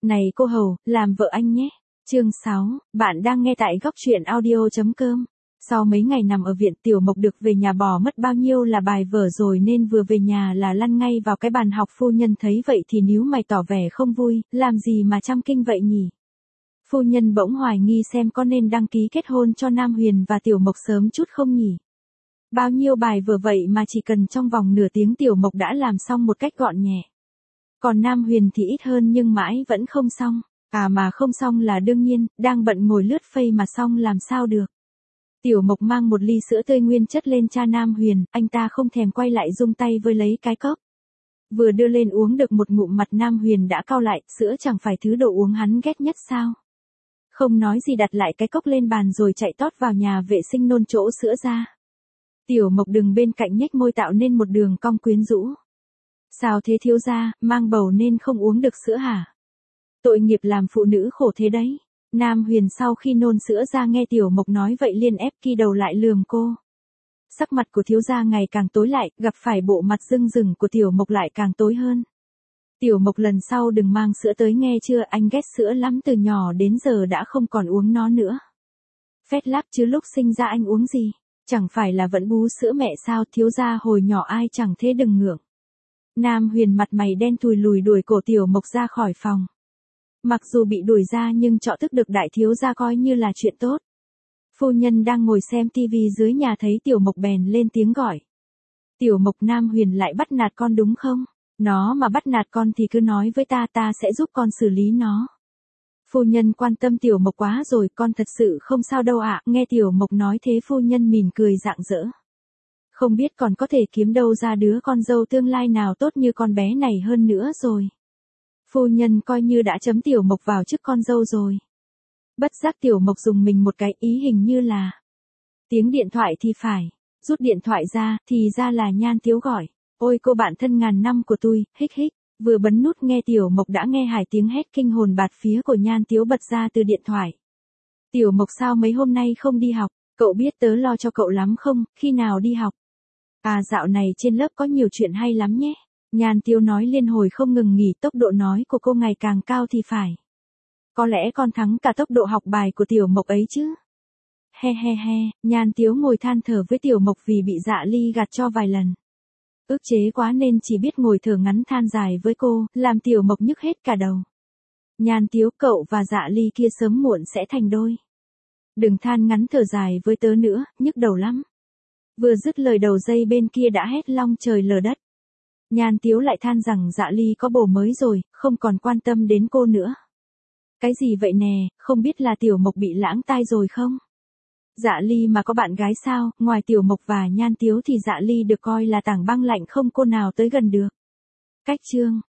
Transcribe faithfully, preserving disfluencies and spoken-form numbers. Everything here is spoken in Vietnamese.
Này cô hầu, làm vợ anh nhé. Chương sáu, bạn đang nghe tại góc truyện audio.com. Sau mấy ngày nằm ở viện, Tiểu Mộc được về nhà bỏ mất bao nhiêu là bài vở rồi nên vừa về nhà là lăn ngay vào cái bàn học. Phu nhân thấy vậy thì níu mày tỏ vẻ không vui, làm gì mà chăm kinh vậy nhỉ? Phu nhân bỗng hoài nghi xem có nên đăng ký kết hôn cho Nam Huyền và Tiểu Mộc sớm chút không nhỉ? Bao nhiêu bài vở vậy mà chỉ cần trong vòng nửa tiếng Tiểu Mộc đã làm xong một cách gọn nhẹ. Còn Nam Huyền thì ít hơn nhưng mãi vẫn không xong. À mà không xong là đương nhiên, đang bận ngồi lướt Face mà xong làm sao được. Tiểu Mộc mang một ly sữa tươi nguyên chất lên cha Nam Huyền, anh ta không thèm quay lại rung tay với lấy cái cốc. Vừa đưa lên uống được một ngụm mặt Nam Huyền đã cau lại, sữa chẳng phải thứ đồ uống hắn ghét nhất sao. Không nói gì đặt lại cái cốc lên bàn rồi chạy tót vào nhà vệ sinh nôn chỗ sữa ra. Tiểu Mộc đứng bên cạnh nhếch môi tạo nên một đường cong quyến rũ. Sao thế thiếu gia, mang bầu nên không uống được sữa hả? Tội nghiệp làm phụ nữ khổ thế đấy. Nam Huyền sau khi nôn sữa ra nghe Tiểu Mộc nói vậy liền ép ki đầu lại lườm cô. Sắc mặt của thiếu gia ngày càng tối lại, gặp phải bộ mặt rưng rừng của Tiểu Mộc lại càng tối hơn. Tiểu Mộc lần sau đừng mang sữa tới nghe chưa, anh ghét sữa lắm, từ nhỏ đến giờ đã không còn uống nó nữa. Phét láp chứ lúc sinh ra anh uống gì? Chẳng phải là vẫn bú sữa mẹ sao, thiếu gia hồi nhỏ ai chẳng thế, đừng ngượng. Nam Huyền mặt mày đen thùi lùi đuổi cổ Tiểu Mộc ra khỏi phòng. Mặc dù bị đuổi ra nhưng trọ thức được đại thiếu gia coi như là chuyện tốt. Phu nhân đang ngồi xem tivi dưới nhà thấy Tiểu Mộc bèn lên tiếng gọi. Tiểu Mộc, Nam Huyền lại bắt nạt con đúng không? Nó mà bắt nạt con thì cứ nói với ta, ta sẽ giúp con xử lý nó. Phu nhân quan tâm Tiểu Mộc quá rồi, con thật sự không sao đâu ạ. Nghe Tiểu Mộc nói thế phu nhân mỉm cười rạng rỡ. Không biết còn có thể kiếm đâu ra đứa con dâu tương lai nào tốt như con bé này hơn nữa rồi. Phu nhân coi như đã chấm Tiểu Mộc vào chức con dâu rồi. Bất giác Tiểu Mộc dùng mình một cái, ý hình như là tiếng điện thoại thì phải. Rút điện thoại ra, thì ra là Nhan Tiếu gọi. Ôi cô bạn thân ngàn năm của tôi, hích hích. Vừa bấm nút nghe Tiểu Mộc đã nghe hai tiếng hét kinh hồn bạt phía của Nhan Tiếu bật ra từ điện thoại. Tiểu Mộc sao mấy hôm nay không đi học, cậu biết tớ lo cho cậu lắm không, khi nào đi học? À dạo này trên lớp có nhiều chuyện hay lắm nhé. Nhan Tiếu nói liên hồi không ngừng nghỉ, tốc độ nói của cô ngày càng cao thì phải. Có lẽ còn thắng cả tốc độ học bài của Tiểu Mộc ấy chứ. He he he, Nhan Tiếu ngồi than thở với Tiểu Mộc vì bị Dạ Ly gạt cho vài lần. Ức chế quá nên chỉ biết ngồi thở ngắn than dài với cô, làm Tiểu Mộc nhức hết cả đầu. Nhan Tiếu, cậu và Dạ Ly kia sớm muộn sẽ thành đôi. Đừng than ngắn thở dài với tớ nữa, nhức đầu lắm. Vừa dứt lời đầu dây bên kia đã hét long trời lở đất. Nhan Tiếu lại than rằng Dạ Ly có bồ mới rồi, không còn quan tâm đến cô nữa. Cái gì vậy nè, không biết là Tiểu Mộc bị lãng tai rồi không? Dạ Ly mà có bạn gái sao, ngoài Tiểu Mộc và Nhan Tiếu thì Dạ Ly được coi là tảng băng lạnh không cô nào tới gần được. Cách chương